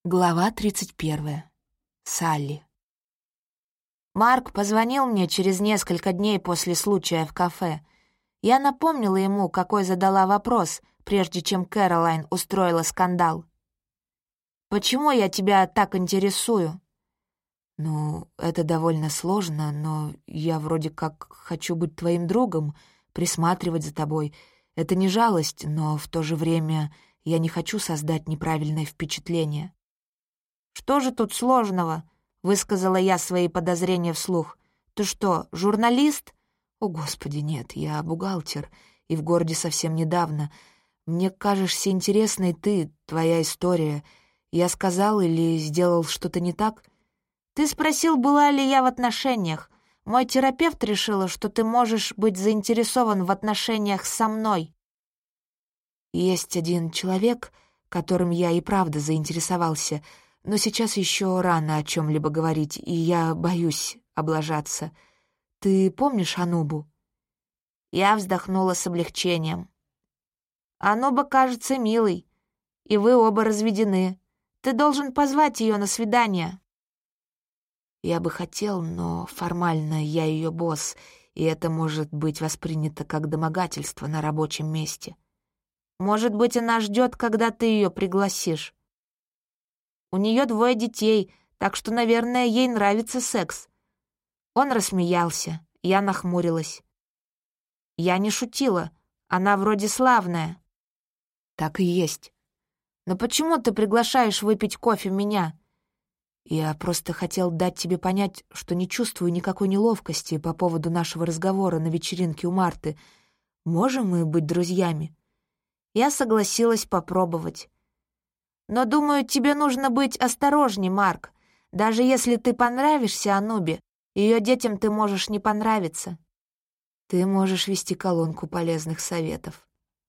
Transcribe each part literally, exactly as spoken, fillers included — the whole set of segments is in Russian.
Глава тридцать первая. Салли. Марк позвонил мне через несколько дней после случая в кафе. Я напомнила ему, какой задала вопрос, прежде чем Кэролайн устроила скандал. «Почему я тебя так интересую?» «Ну, это довольно сложно, но я вроде как хочу быть твоим другом, присматривать за тобой. Это не жалость, но в то же время я не хочу создать неправильное впечатление». «Что же тут сложного?» — высказала я свои подозрения вслух. «Ты что, журналист?» «О, Господи, нет, я бухгалтер, и в городе совсем недавно. Мне кажешься интересной ты, твоя история. Я сказал или сделал что-то не так?» «Ты спросил, была ли я в отношениях. Мой терапевт решила, что ты можешь быть заинтересован в отношениях со мной». «Есть один человек, которым я и правда заинтересовался, но сейчас еще рано о чем-либо говорить, и я боюсь облажаться. Ты помнишь Анубу?» Я вздохнула с облегчением. «Ануба кажется милой, и вы оба разведены. Ты должен позвать ее на свидание». «Я бы хотел, но формально я ее босс, и это может быть воспринято как домогательство на рабочем месте». «Может быть, она ждет, когда ты ее пригласишь. У нее двое детей, так что, наверное, ей нравится секс». Он рассмеялся, я нахмурилась. «Я не шутила, она вроде славная». «Так и есть. Но почему ты приглашаешь выпить кофе меня?» «Я просто хотел дать тебе понять, что не чувствую никакой неловкости по поводу нашего разговора на вечеринке у Марты. Можем мы быть друзьями?» Я согласилась попробовать. «Но, думаю, тебе нужно быть осторожней, Марк. Даже если ты понравишься Анубе, ее детям ты можешь не понравиться». «Ты можешь вести колонку полезных советов».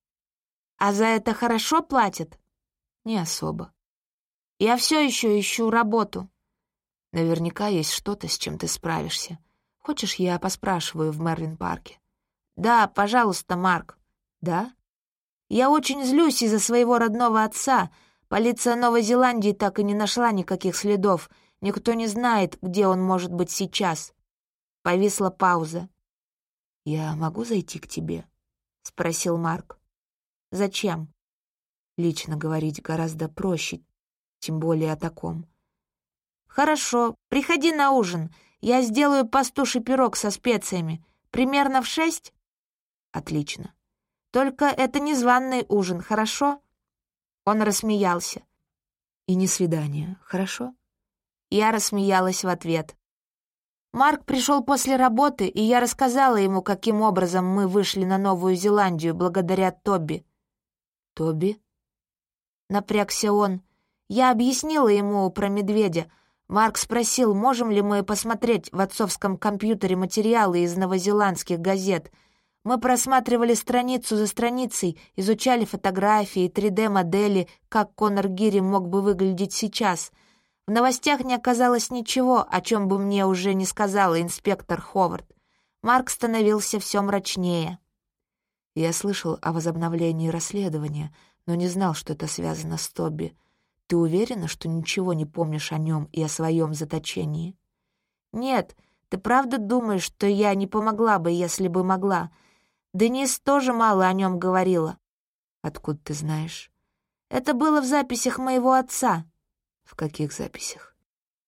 «А за это хорошо платят?» «Не особо». «Я все еще ищу работу». «Наверняка есть что-то, с чем ты справишься. Хочешь, я поспрашиваю в Мерлин-парке?» «Да, пожалуйста, Марк». «Да?» «Я очень злюсь из-за своего родного отца. Полиция Новой Зеландии так и не нашла никаких следов. Никто не знает, где он может быть сейчас». Повисла пауза. «Я могу зайти к тебе?» — спросил Марк. «Зачем?» «Лично говорить гораздо проще, тем более о таком». «Хорошо, приходи на ужин. Я сделаю пастуший пирог со специями. Примерно в шесть?» «Отлично. Только это не званый ужин, хорошо?» Он рассмеялся. «И не свидание, хорошо?» Я рассмеялась в ответ. Марк пришел после работы, и я рассказала ему, каким образом мы вышли на Новую Зеландию благодаря Тоби. «Тоби?» Напрягся он. Я объяснила ему про медведя. Марк спросил, можем ли мы посмотреть в отцовском компьютере материалы из новозеландских газет. Мы просматривали страницу за страницей, изучали фотографии, три дэ-модели, как Конор Гири мог бы выглядеть сейчас. В новостях не оказалось ничего, о чем бы мне уже не сказала инспектор Ховард. Марк становился все мрачнее. «Я слышал о возобновлении расследования, но не знал, что это связано с Тоби. Ты уверена, что ничего не помнишь о нем и о своем заточении?» «Нет, ты правда думаешь, что я не помогла бы, если бы могла? Денис тоже мало о нем говорила». «Откуда ты знаешь?» «Это было в записях моего отца». «В каких записях?»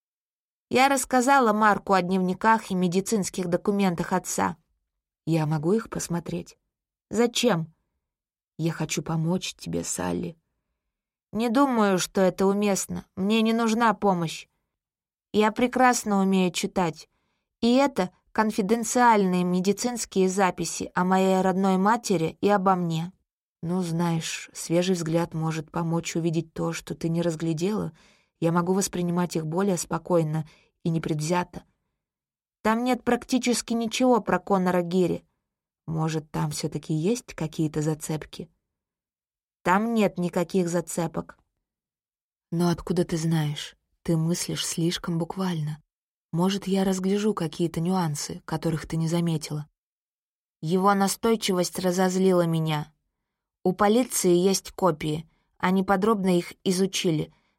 Я рассказала Марку о дневниках и медицинских документах отца. «Я могу их посмотреть?» «Зачем?» «Я хочу помочь тебе, Салли». «Не думаю, что это уместно. Мне не нужна помощь. Я прекрасно умею читать. И это конфиденциальные медицинские записи о моей родной матери и обо мне». «Ну, знаешь, свежий взгляд может помочь увидеть то, что ты не разглядела. Я могу воспринимать их более спокойно и непредвзято». «Там нет практически ничего про Конора Гири». «Может, там все-таки есть какие-то зацепки?» «Там нет никаких зацепок». «Но откуда ты знаешь? Ты мыслишь слишком буквально. Может, я разгляжу какие-то нюансы, которых ты не заметила». Его настойчивость разозлила меня. У полиции есть копии. Они подробно их изучили.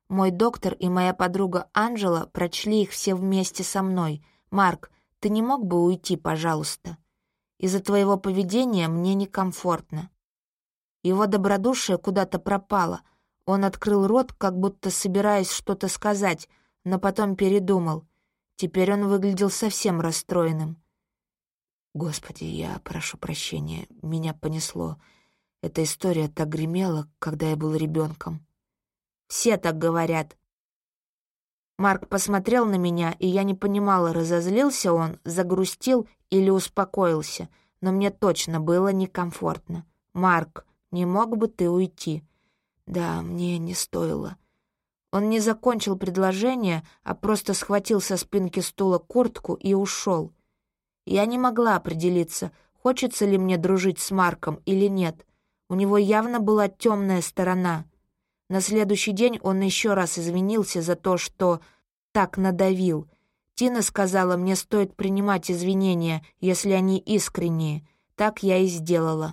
Мой доктор и моя подруга Анжела прочли их все вместе со мной. «Марк, ты не мог бы уйти, пожалуйста? Из-за твоего поведения мне некомфортно». Его добродушие куда-то пропало. Он открыл рот, как будто собираясь что-то сказать, но потом передумал. Теперь он выглядел совсем расстроенным. «Господи, я прошу прощения, меня понесло. Эта история так гремела, когда я был ребенком». «Все так говорят». Марк посмотрел на меня, и я не понимала, разозлился он, загрустил или успокоился, но мне точно было некомфортно. «Марк, не мог бы ты уйти?» «Да, мне не стоило». Он не закончил предложение, а просто схватил со спинки стула куртку и ушел. Я не могла определиться, хочется ли мне дружить с Марком или нет. У него явно была темная сторона. На следующий день он еще раз извинился за то, что так надавил. Тина сказала, мне стоит принимать извинения, если они искренние. Так я и сделала.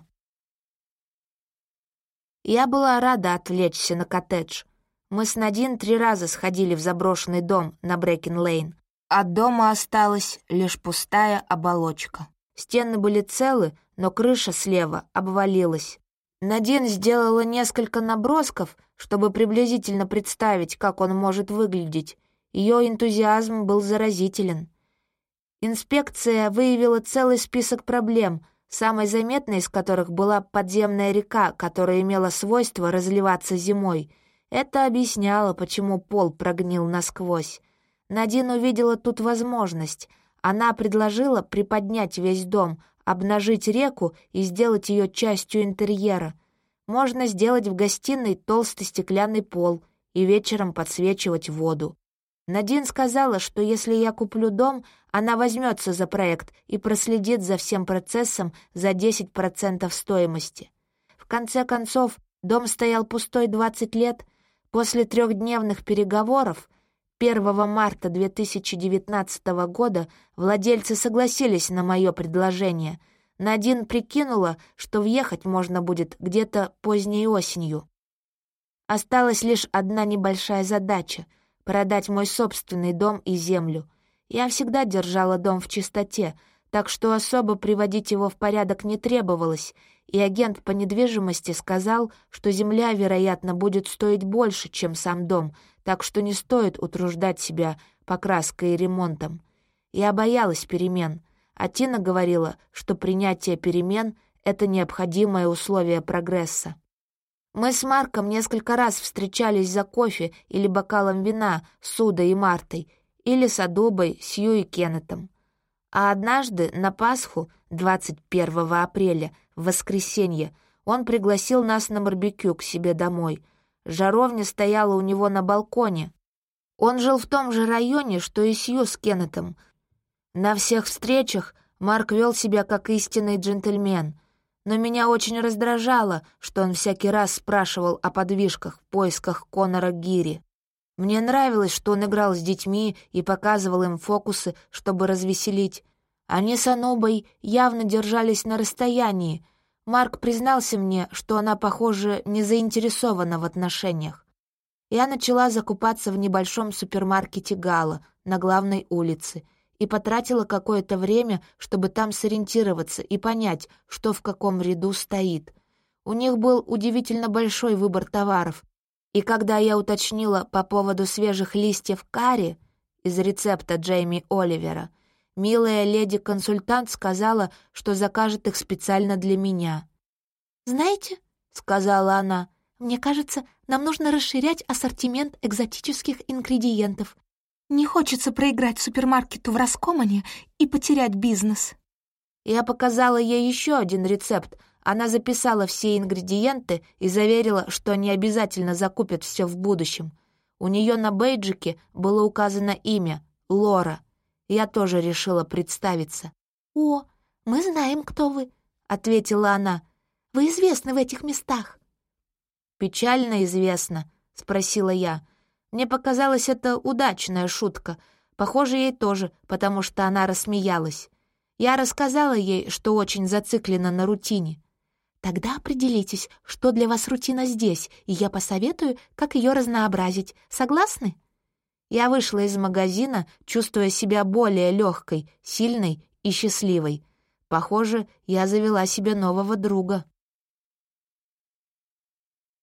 Я была рада отвлечься на коттедж. Мы с Надин три раза сходили в заброшенный дом на Брэкен-Лейн. От дома осталась лишь пустая оболочка. Стены были целы, но крыша слева обвалилась. Надин сделала несколько набросков, чтобы приблизительно представить, как он может выглядеть. Ее энтузиазм был заразителен. Инспекция выявила целый список проблем, самой заметной из которых была подземная река, которая имела свойство разливаться зимой. Это объясняло, почему пол прогнил насквозь. Надин увидела тут возможность. Она предложила приподнять весь дом, обнажить реку и сделать ее частью интерьера. Можно сделать в гостиной толстый стеклянный пол и вечером подсвечивать воду. Надин сказала, что если я куплю дом, она возьмется за проект и проследит за всем процессом за десять процентов стоимости. В конце концов, дом стоял пустой двадцать лет. После трехдневных переговоров первого марта две тысячи девятнадцатого года владельцы согласились на мое предложение. Надин прикинула, что въехать можно будет где-то поздней осенью. Осталась лишь одна небольшая задача — продать мой собственный дом и землю. Я всегда держала дом в чистоте, так что особо приводить его в порядок не требовалось, и агент по недвижимости сказал, что земля, вероятно, будет стоить больше, чем сам дом, так что не стоит утруждать себя покраской и ремонтом. Я боялась перемен, а Тина говорила, что принятие перемен — это необходимое условие прогресса. Мы с Марком несколько раз встречались за кофе или бокалом вина с Удой и Мартой, или с Адубой, Сью и Кеннетом. А однажды на Пасху, двадцать первого апреля, в воскресенье, он пригласил нас на барбекю к себе домой. Жаровня стояла у него на балконе. Он жил в том же районе, что и Сью с Кеннетом. На всех встречах Марк вел себя как истинный джентльмен, но меня очень раздражало, что он всякий раз спрашивал о подвижках в поисках Конора Гири. Мне нравилось, что он играл с детьми и показывал им фокусы, чтобы развеселить. Они с Анубой явно держались на расстоянии. Марк признался мне, что она, похоже, не заинтересована в отношениях. Я начала закупаться в небольшом супермаркете «Гала» на главной улице и потратила какое-то время, чтобы там сориентироваться и понять, что в каком ряду стоит. У них был удивительно большой выбор товаров, и когда я уточнила по поводу свежих листьев карри из рецепта Джейми Оливера, милая леди-консультант сказала, что закажет их специально для меня. «Знаете, — сказала она, — мне кажется, нам нужно расширять ассортимент экзотических ингредиентов. Не хочется проиграть супермаркету в Раскомане и потерять бизнес». Я показала ей еще один рецепт. Она записала все ингредиенты и заверила, что они обязательно закупят все в будущем. У нее на бейджике было указано имя — Лора. Я тоже решила представиться. «О, мы знаем, кто вы», — ответила она. «Вы известны в этих местах». «Печально известно?» — спросила я. Мне показалась это удачная шутка. Похоже, ей тоже, потому что она рассмеялась. Я рассказала ей, что очень зациклена на рутине. Тогда определитесь, что для вас рутина здесь, и я посоветую, как ее разнообразить. Согласны?» Я вышла из магазина, чувствуя себя более легкой, сильной и счастливой. Похоже, я завела себе нового друга.